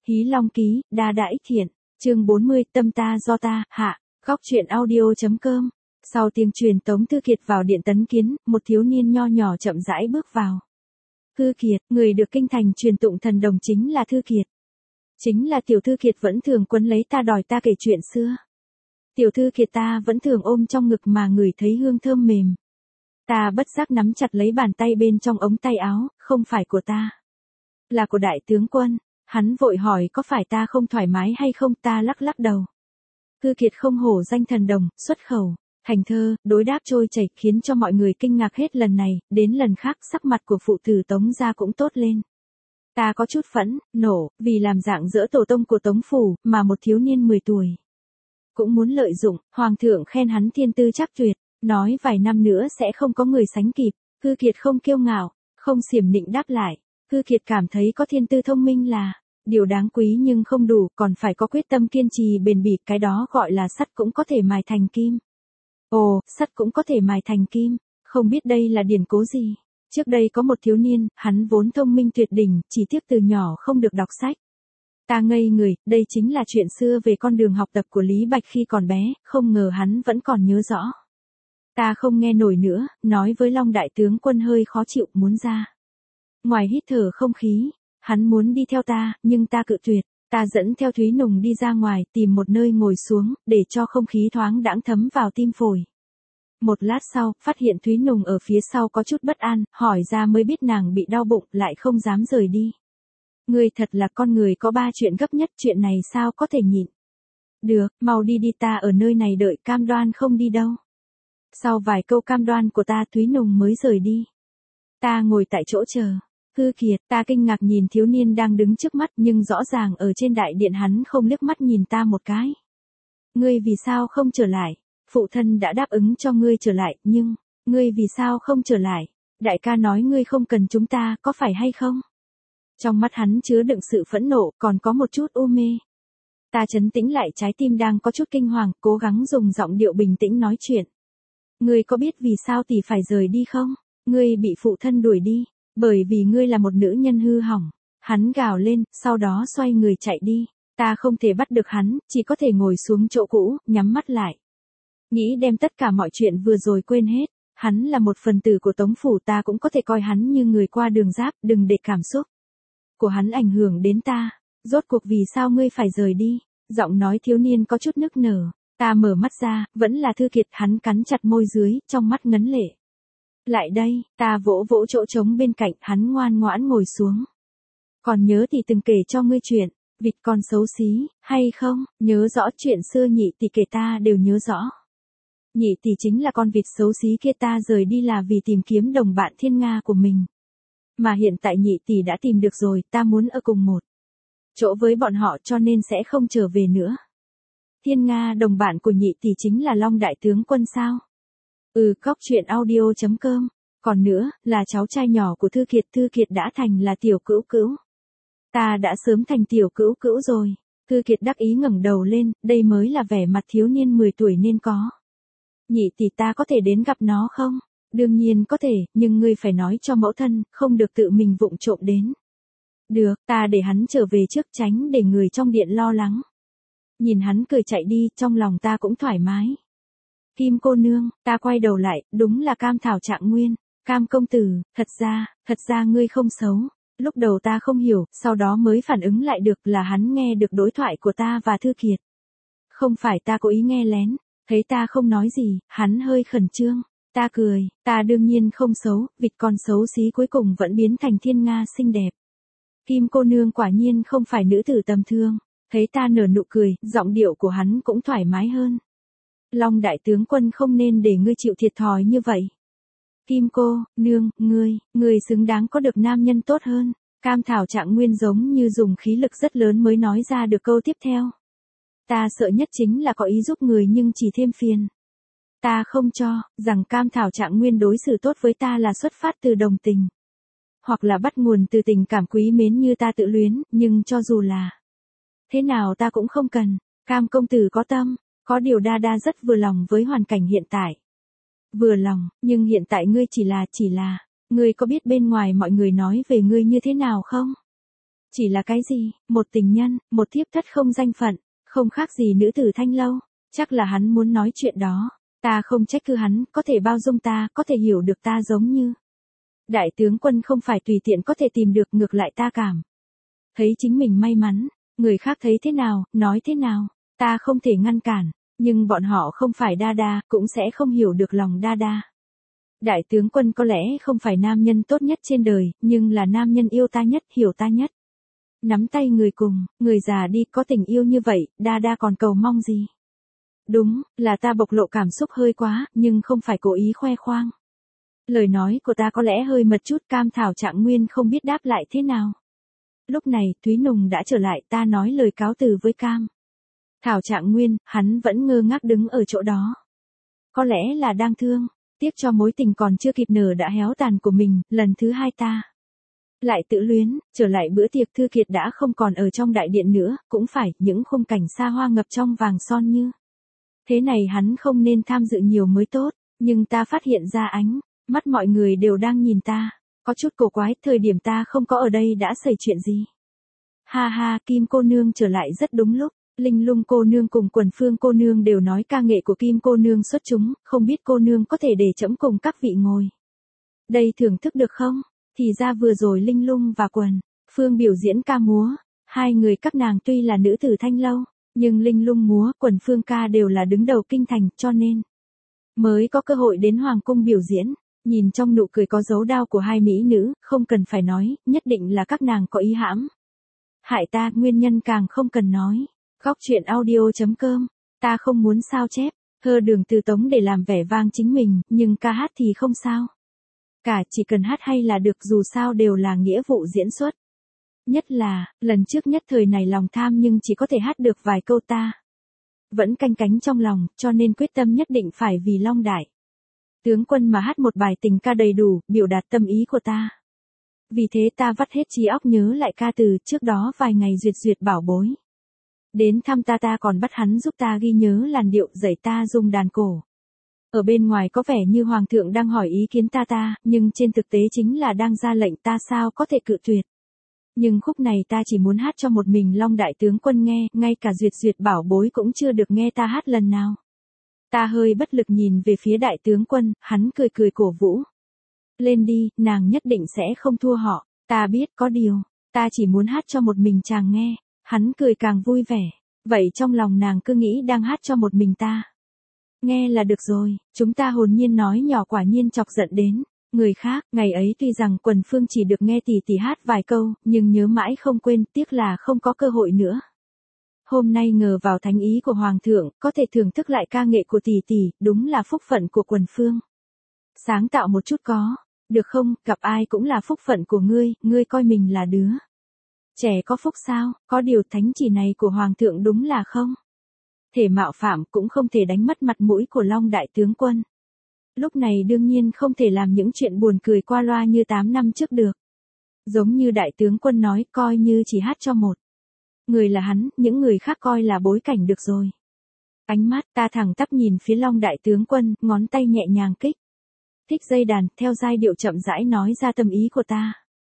Hí Long Ký, Đa Đãi Thiện, chương 40, Tâm Ta Do Ta, hạ, góc truyện audio.com. Sau tiếng truyền Tống Thư Kiệt vào điện tấn kiến, một thiếu niên nho nhỏ chậm rãi bước vào. Thư Kiệt, người được kinh thành truyền tụng thần đồng chính là Thư Kiệt. Chính là tiểu Thư Kiệt vẫn thường quấn lấy ta đòi ta kể chuyện xưa. Tiểu Thư Kiệt ta vẫn thường ôm trong ngực mà ngửi thấy hương thơm mềm. Ta bất giác nắm chặt lấy bàn tay bên trong ống tay áo, không phải của ta. Là của đại tướng quân. Hắn vội hỏi có phải ta không thoải mái hay không, ta lắc lắc đầu. Thư Kiệt không hổ danh thần đồng, xuất khẩu, thành thơ, đối đáp trôi chảy khiến cho mọi người kinh ngạc hết lần này, đến lần khác sắc mặt của phụ tử Tống gia cũng tốt lên. Ta có chút phẫn, nộ, vì làm dạng dỡ tổ tông của Tống phủ, mà một thiếu niên 10 tuổi. Cũng muốn lợi dụng, hoàng thượng khen hắn thiên tư chắc tuyệt, nói vài năm nữa sẽ không có người sánh kịp. Thư Kiệt không kiêu ngạo, không xiểm nịnh đáp lại. Thư Kiệt cảm thấy có thiên tư thông minh là điều đáng quý nhưng không đủ, còn phải có quyết tâm kiên trì bền bỉ, cái đó gọi là sắt cũng có thể mài thành kim. Ồ, sắt cũng có thể mài thành kim, không biết đây là điển cố gì. Trước đây có một thiếu niên, hắn vốn thông minh tuyệt đỉnh, chỉ tiếc từ nhỏ không được đọc sách. Ta ngây người, đây chính là chuyện xưa về con đường học tập của Lý Bạch khi còn bé, không ngờ hắn vẫn còn nhớ rõ. Ta không nghe nổi nữa, nói với Long đại tướng quân hơi khó chịu, muốn ra ngoài hít thở không khí. Hắn muốn đi theo ta, nhưng ta cự tuyệt. Ta dẫn theo Thúy Nùng đi ra ngoài, tìm một nơi ngồi xuống, để cho không khí thoáng đãng thấm vào tim phổi. Một lát sau, phát hiện Thúy Nùng ở phía sau có chút bất an, hỏi ra mới biết nàng bị đau bụng, lại không dám rời đi. Ngươi thật là con người có 3 chuyện gấp nhất, chuyện này sao có thể nhịn. Được, mau đi đi, ta ở nơi này đợi, cam đoan không đi đâu. Sau vài câu cam đoan của ta, Thúy Nùng mới rời đi. Ta ngồi tại chỗ chờ. Thư Kiệt, ta kinh ngạc nhìn thiếu niên đang đứng trước mắt, nhưng rõ ràng ở trên đại điện hắn không liếc mắt nhìn ta một cái. Ngươi vì sao không trở lại? Phụ thân đã đáp ứng cho ngươi trở lại, nhưng, ngươi vì sao không trở lại? Đại ca nói ngươi không cần chúng ta, có phải hay không? Trong mắt hắn chứa đựng sự phẫn nộ, còn có một chút u mê. Ta trấn tĩnh lại trái tim đang có chút kinh hoàng, cố gắng dùng giọng điệu bình tĩnh nói chuyện. Ngươi có biết vì sao tỷ phải rời đi không? Ngươi bị phụ thân đuổi đi. Bởi vì ngươi là một nữ nhân hư hỏng. Hắn gào lên, sau đó xoay người chạy đi. Ta không thể bắt được hắn, chỉ có thể ngồi xuống chỗ cũ, nhắm mắt lại. Nghĩ đem tất cả mọi chuyện vừa rồi quên hết. Hắn là một phần tử của Tống phủ, ta cũng có thể coi hắn như người qua đường giáp, đừng để cảm xúc của hắn ảnh hưởng đến ta. Rốt cuộc vì sao ngươi phải rời đi? Giọng nói thiếu niên có chút nức nở. Ta mở mắt ra, vẫn là Thư Kiệt, hắn cắn chặt môi dưới, trong mắt ngấn lệ. Lại đây, ta vỗ vỗ chỗ trống bên cạnh, hắn ngoan ngoãn ngồi xuống. Còn nhớ thì từng kể cho ngươi chuyện, vịt con xấu xí, hay không? Nhớ rõ chuyện xưa nhị tỷ kể ta đều nhớ rõ. Nhị tỷ chính là con vịt xấu xí kia, ta rời đi là vì tìm kiếm đồng bạn thiên nga của mình. Mà hiện tại nhị tỷ đã tìm được rồi, ta muốn ở cùng một chỗ với bọn họ cho nên sẽ không trở về nữa. Thiên nga đồng bạn của nhị tỷ chính là Long đại tướng quân sao? Góc truyện audio.com. Còn nữa, là cháu trai nhỏ của Thư Kiệt đã thành là tiểu cữu cữu. Ta đã sớm thành tiểu cữu cữu rồi. Thư Kiệt đắc ý ngẩng đầu lên, đây mới là vẻ mặt thiếu niên 10 tuổi nên có. Nhị tỷ, ta có thể đến gặp nó không? Đương nhiên có thể, nhưng ngươi phải nói cho mẫu thân, không được tự mình vụng trộm đến. Được, ta để hắn trở về trước, tránh để người trong điện lo lắng. Nhìn hắn cười chạy đi, trong lòng ta cũng thoải mái. Kim cô nương, ta quay đầu lại, đúng là Cam Thảo Trạng Nguyên. Cam công tử, thật ra ngươi không xấu. Lúc đầu ta không hiểu, sau đó mới phản ứng lại được là hắn nghe được đối thoại của ta và Thư Kiệt. Không phải ta cố ý nghe lén, thấy ta không nói gì, hắn hơi khẩn trương. Ta cười, ta đương nhiên không xấu, vịt con xấu xí cuối cùng vẫn biến thành thiên nga xinh đẹp. Kim cô nương quả nhiên không phải nữ tử tầm thường. Thấy ta nở nụ cười, giọng điệu của hắn cũng thoải mái hơn. Long đại tướng quân không nên để ngươi chịu thiệt thòi như vậy. Kim cô nương, ngươi xứng đáng có được nam nhân tốt hơn. Cam Thảo Trạng Nguyên giống như dùng khí lực rất lớn mới nói ra được câu tiếp theo. Ta sợ nhất chính là có ý giúp người nhưng chỉ thêm phiền. Ta không cho rằng Cam Thảo Trạng Nguyên đối xử tốt với ta là xuất phát từ đồng tình. Hoặc là bắt nguồn từ tình cảm quý mến như ta tự luyến, nhưng cho dù là thế nào ta cũng không cần. Cam công tử có tâm. Có điều đa đa rất vừa lòng với hoàn cảnh hiện tại. Vừa lòng, nhưng hiện tại ngươi chỉ là, ngươi có biết bên ngoài mọi người nói về ngươi như thế nào không? Chỉ là cái gì, một tình nhân, một thiếp thất không danh phận, không khác gì nữ tử thanh lâu. Chắc là hắn muốn nói chuyện đó. Ta không trách cứ hắn, có thể bao dung ta, có thể hiểu được ta giống như. Đại tướng quân không phải tùy tiện có thể tìm được, ngược lại ta cảm thấy chính mình may mắn, người khác thấy thế nào, nói thế nào, ta không thể ngăn cản, nhưng bọn họ không phải đa đa, cũng sẽ không hiểu được lòng đa đa. Đại tướng quân có lẽ không phải nam nhân tốt nhất trên đời, nhưng là nam nhân yêu ta nhất, hiểu ta nhất. Nắm tay người cùng, người già đi, có tình yêu như vậy, đa đa còn cầu mong gì? Đúng, là ta bộc lộ cảm xúc hơi quá, nhưng không phải cố ý khoe khoang. Lời nói của ta có lẽ hơi mật chút, Cam Thảo Trạng Nguyên không biết đáp lại thế nào. Lúc này, Thúy Nùng đã trở lại, ta nói lời cáo từ với Cam Thảo Trạng Nguyên, hắn vẫn ngơ ngác đứng ở chỗ đó. Có lẽ là đang thương, tiếc cho mối tình còn chưa kịp nở đã héo tàn của mình, lần thứ hai ta lại tự luyến, trở lại bữa tiệc Thư Kiệt đã không còn ở trong đại điện nữa, cũng phải, những khung cảnh xa hoa ngập trong vàng son như. Thế này hắn không nên tham dự nhiều mới tốt, nhưng ta phát hiện ra ánh mắt mọi người đều đang nhìn ta, có chút cổ quái, thời điểm ta không có ở đây đã xảy chuyện gì. Ha ha, Kim cô nương trở lại rất đúng lúc, Linh Lung cô nương cùng Quần Phương cô nương đều nói ca nghệ của Kim cô nương xuất chúng, không biết cô nương có thể để trẫm cùng các vị ngồi đây thưởng thức được không? Thì ra vừa rồi Linh Lung và Quần Phương biểu diễn ca múa, hai người các nàng tuy là nữ tử thanh lâu, nhưng Linh Lung múa, Quần Phương ca đều là đứng đầu kinh thành, cho nên mới có cơ hội đến hoàng cung biểu diễn. Nhìn trong nụ cười có dấu đao của hai mỹ nữ, không cần phải nói, nhất định là các nàng có ý hãm hại ta, nguyên nhân càng không cần nói. Góc truyện audio.com, ta không muốn sao chép, hơ đường từ tống để làm vẻ vang chính mình, nhưng ca hát thì không sao. Cả chỉ cần hát hay là được, dù sao đều là nghĩa vụ diễn xuất. Nhất là, lần trước nhất thời này lòng tham nhưng chỉ có thể hát được vài câu, ta vẫn canh cánh trong lòng, cho nên quyết tâm nhất định phải vì Long Đại tướng quân mà hát một bài tình ca đầy đủ, biểu đạt tâm ý của ta. Vì thế ta vắt hết trí óc nhớ lại ca từ, trước đó vài ngày Duyệt Duyệt bảo bối đến thăm ta còn bắt hắn giúp ta ghi nhớ làn điệu, dạy ta dùng đàn cổ. Ở bên ngoài có vẻ như hoàng thượng đang hỏi ý kiến ta, nhưng trên thực tế chính là đang ra lệnh, ta sao có thể cự tuyệt. Nhưng khúc này ta chỉ muốn hát cho một mình Long Đại tướng quân nghe, ngay cả Duyệt Duyệt bảo bối cũng chưa được nghe ta hát lần nào. Ta hơi bất lực nhìn về phía đại tướng quân, hắn cười cười cổ vũ. Lên đi, nàng nhất định sẽ không thua họ, ta biết, có điều, ta chỉ muốn hát cho một mình chàng nghe. Hắn cười càng vui vẻ, vậy trong lòng nàng cứ nghĩ đang hát cho một mình ta nghe là được rồi. Chúng ta hồn nhiên nói nhỏ, quả nhiên chọc giận đến người khác. Ngày ấy tuy rằng Quần Phương chỉ được nghe tỷ tỷ hát vài câu, nhưng nhớ mãi không quên, tiếc là không có cơ hội nữa. Hôm nay ngờ vào thánh ý của hoàng thượng, có thể thưởng thức lại ca nghệ của tỷ tỷ, đúng là phúc phận của Quần Phương. Sáng tạo một chút có được không, gặp ai cũng là phúc phận của ngươi, ngươi coi mình là đứa trẻ có phúc sao? Có điều thánh chỉ này của hoàng thượng đúng là không thể mạo phạm, cũng không thể đánh mất mặt mũi của Long Đại tướng quân. Lúc này đương nhiên không thể làm những chuyện buồn cười qua loa như 8 năm trước được. Giống như đại tướng quân nói, coi như chỉ hát cho một người là hắn, những người khác coi là bối cảnh được rồi. Ánh mắt ta thẳng tắp nhìn phía Long Đại tướng quân, ngón tay nhẹ nhàng kích thích dây đàn, theo giai điệu chậm rãi nói ra tâm ý của ta.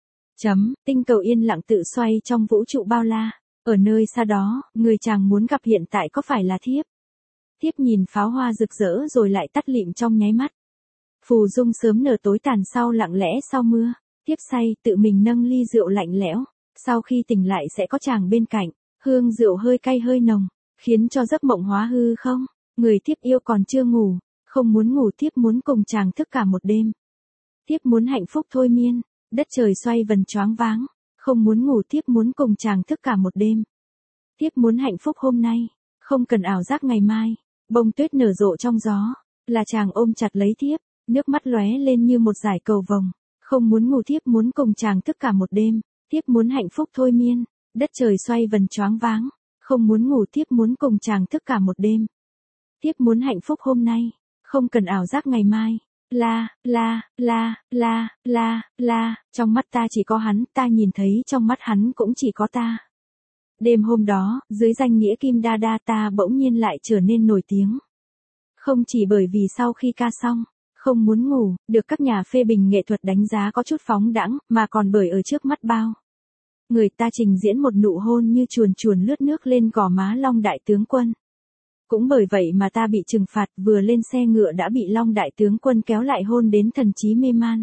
Tinh cầu yên lặng tự xoay trong vũ trụ bao la. Ở nơi xa đó, người chàng muốn gặp hiện tại có phải là thiếp? Thiếp nhìn pháo hoa rực rỡ rồi lại tắt lịm trong nháy mắt. Phù dung sớm nở tối tàn sau, lặng lẽ sau mưa. Thiếp say, tự mình nâng ly rượu lạnh lẽo. Sau khi tỉnh lại sẽ có chàng bên cạnh. Hương rượu hơi cay hơi nồng, khiến cho giấc mộng hóa hư không. Người thiếp yêu còn chưa ngủ, không muốn ngủ, thiếp muốn cùng chàng thức cả một đêm. Thiếp muốn hạnh phúc thôi miên, đất trời xoay vần choáng váng. Không muốn ngủ, thiếp muốn cùng chàng thức cả một đêm. Thiếp muốn hạnh phúc hôm nay, không cần ảo giác ngày mai. Bông tuyết nở rộ trong gió, là chàng ôm chặt lấy thiếp, nước mắt lóe lên như một dải cầu vồng. Không muốn ngủ, thiếp muốn cùng chàng thức cả một đêm. Thiếp muốn hạnh phúc thôi miên, đất trời xoay vần choáng váng. Không muốn ngủ, thiếp muốn cùng chàng thức cả một đêm. Thiếp muốn hạnh phúc hôm nay, không cần ảo giác ngày mai. La, la, la, la, la, la, trong mắt ta chỉ có hắn, ta nhìn thấy trong mắt hắn cũng chỉ có ta. Đêm hôm đó, dưới danh nghĩa Kim Đa Đa, ta bỗng nhiên lại trở nên nổi tiếng. Không chỉ bởi vì sau khi ca xong, không muốn ngủ, được các nhà phê bình nghệ thuật đánh giá có chút phóng đãng, mà còn bởi ở trước mắt bao Người ta trình diễn một nụ hôn như chuồn chuồn lướt nước lên gò má Long đại tướng quân. Cũng bởi vậy mà ta bị trừng phạt, vừa lên xe ngựa đã bị Long đại tướng quân kéo lại hôn đến thần trí mê man.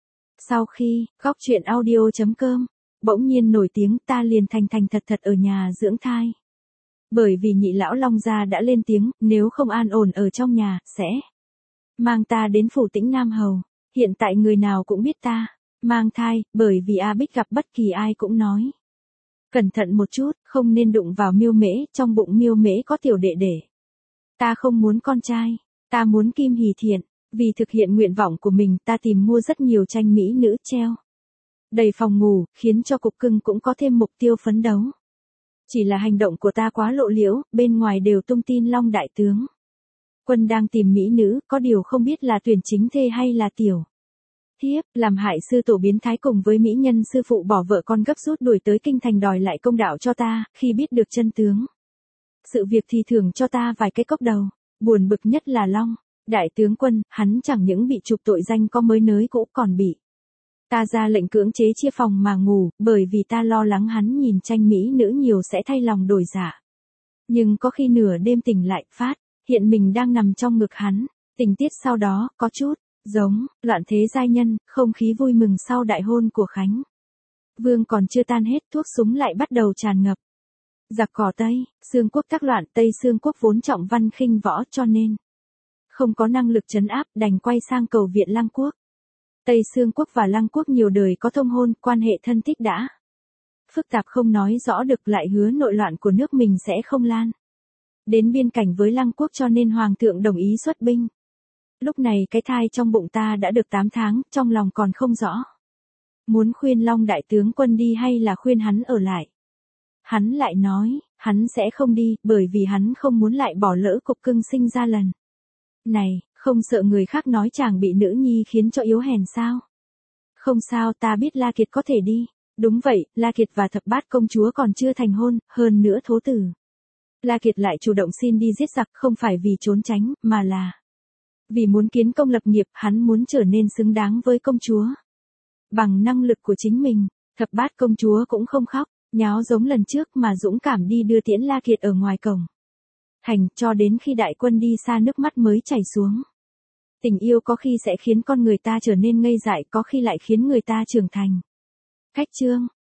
Sau khi, góc truyện audio.com, bỗng nhiên nổi tiếng, ta liền thành thật thật ở nhà dưỡng thai. Bởi vì nhị lão Long gia đã lên tiếng, nếu không an ổn ở trong nhà, sẽ mang ta đến phủ Tĩnh Nam hầu. Hiện tại người nào cũng biết ta mang thai, bởi vì A Bích gặp bất kỳ ai cũng nói. Cẩn thận một chút, không nên đụng vào Miêu Mễ, trong bụng Miêu Mễ có tiểu đệ đệ. Ta không muốn con trai, ta muốn Kim Hỷ Thiện. Vì thực hiện nguyện vọng của mình, ta tìm mua rất nhiều tranh mỹ nữ treo đầy phòng ngủ, khiến cho cục cưng cũng có thêm mục tiêu phấn đấu. Chỉ là hành động của ta quá lộ liễu, bên ngoài đều tung tin Long đại tướng quân đang tìm mỹ nữ, có điều không biết là tuyển chính thê hay là tiểu thiếp, làm hại sư tổ biến thái cùng với mỹ nhân sư phụ bỏ vợ con gấp rút đuổi tới kinh thành đòi lại công đạo cho ta, khi biết được chân tướng. Sự việc thì thưởng cho ta vài cái cốc đầu, buồn bực nhất là Long đại tướng quân, hắn chẳng những bị trục tội danh có mới nới cũ còn bị ta ra lệnh cưỡng chế chia phòng mà ngủ, bởi vì ta lo lắng hắn nhìn tranh mỹ nữ nhiều sẽ thay lòng đổi dạ. Nhưng có khi nửa đêm tỉnh lại, phát hiện mình đang nằm trong ngực hắn. Tình tiết sau đó, có chút giống Loạn Thế Giai Nhân, không khí vui mừng sau đại hôn của Khánh Vương còn chưa tan hết, thuốc súng lại bắt đầu tràn ngập. Giặc cỏ Tây, Xương quốc tác loạn, Tây Xương quốc vốn trọng văn khinh võ cho nên không có năng lực trấn áp, đành quay sang cầu viện Lăng quốc. Tây Xương quốc và Lăng quốc nhiều đời có thông hôn, quan hệ thân thích đã phức tạp không nói rõ được, lại hứa nội loạn của nước mình sẽ không lan đến biên cảnh với Lăng quốc, cho nên hoàng thượng đồng ý xuất binh. Lúc này cái thai trong bụng ta đã được 8 tháng, trong lòng còn không rõ. Muốn khuyên Long đại tướng quân đi hay là khuyên hắn ở lại. Hắn lại nói, hắn sẽ không đi, bởi vì hắn không muốn lại bỏ lỡ cục cưng sinh ra lần này, không sợ người khác nói chàng bị nữ nhi khiến cho yếu hèn sao. Không sao, ta biết La Kiệt có thể đi. Đúng vậy, La Kiệt và Thập Bát công chúa còn chưa thành hôn, hơn nữa thố tử La Kiệt lại chủ động xin đi giết giặc, không phải vì trốn tránh, mà là vì muốn kiến công lập nghiệp, hắn muốn trở nên xứng đáng với công chúa bằng năng lực của chính mình. Thập Bát công chúa cũng không khóc nháo giống lần trước, mà dũng cảm đi đưa tiễn La Kiệt ở ngoài cổng thành, cho đến khi đại quân đi xa nước mắt mới chảy xuống. Tình yêu có khi sẽ khiến con người ta trở nên ngây dại, có khi lại khiến người ta trưởng thành. Cách chương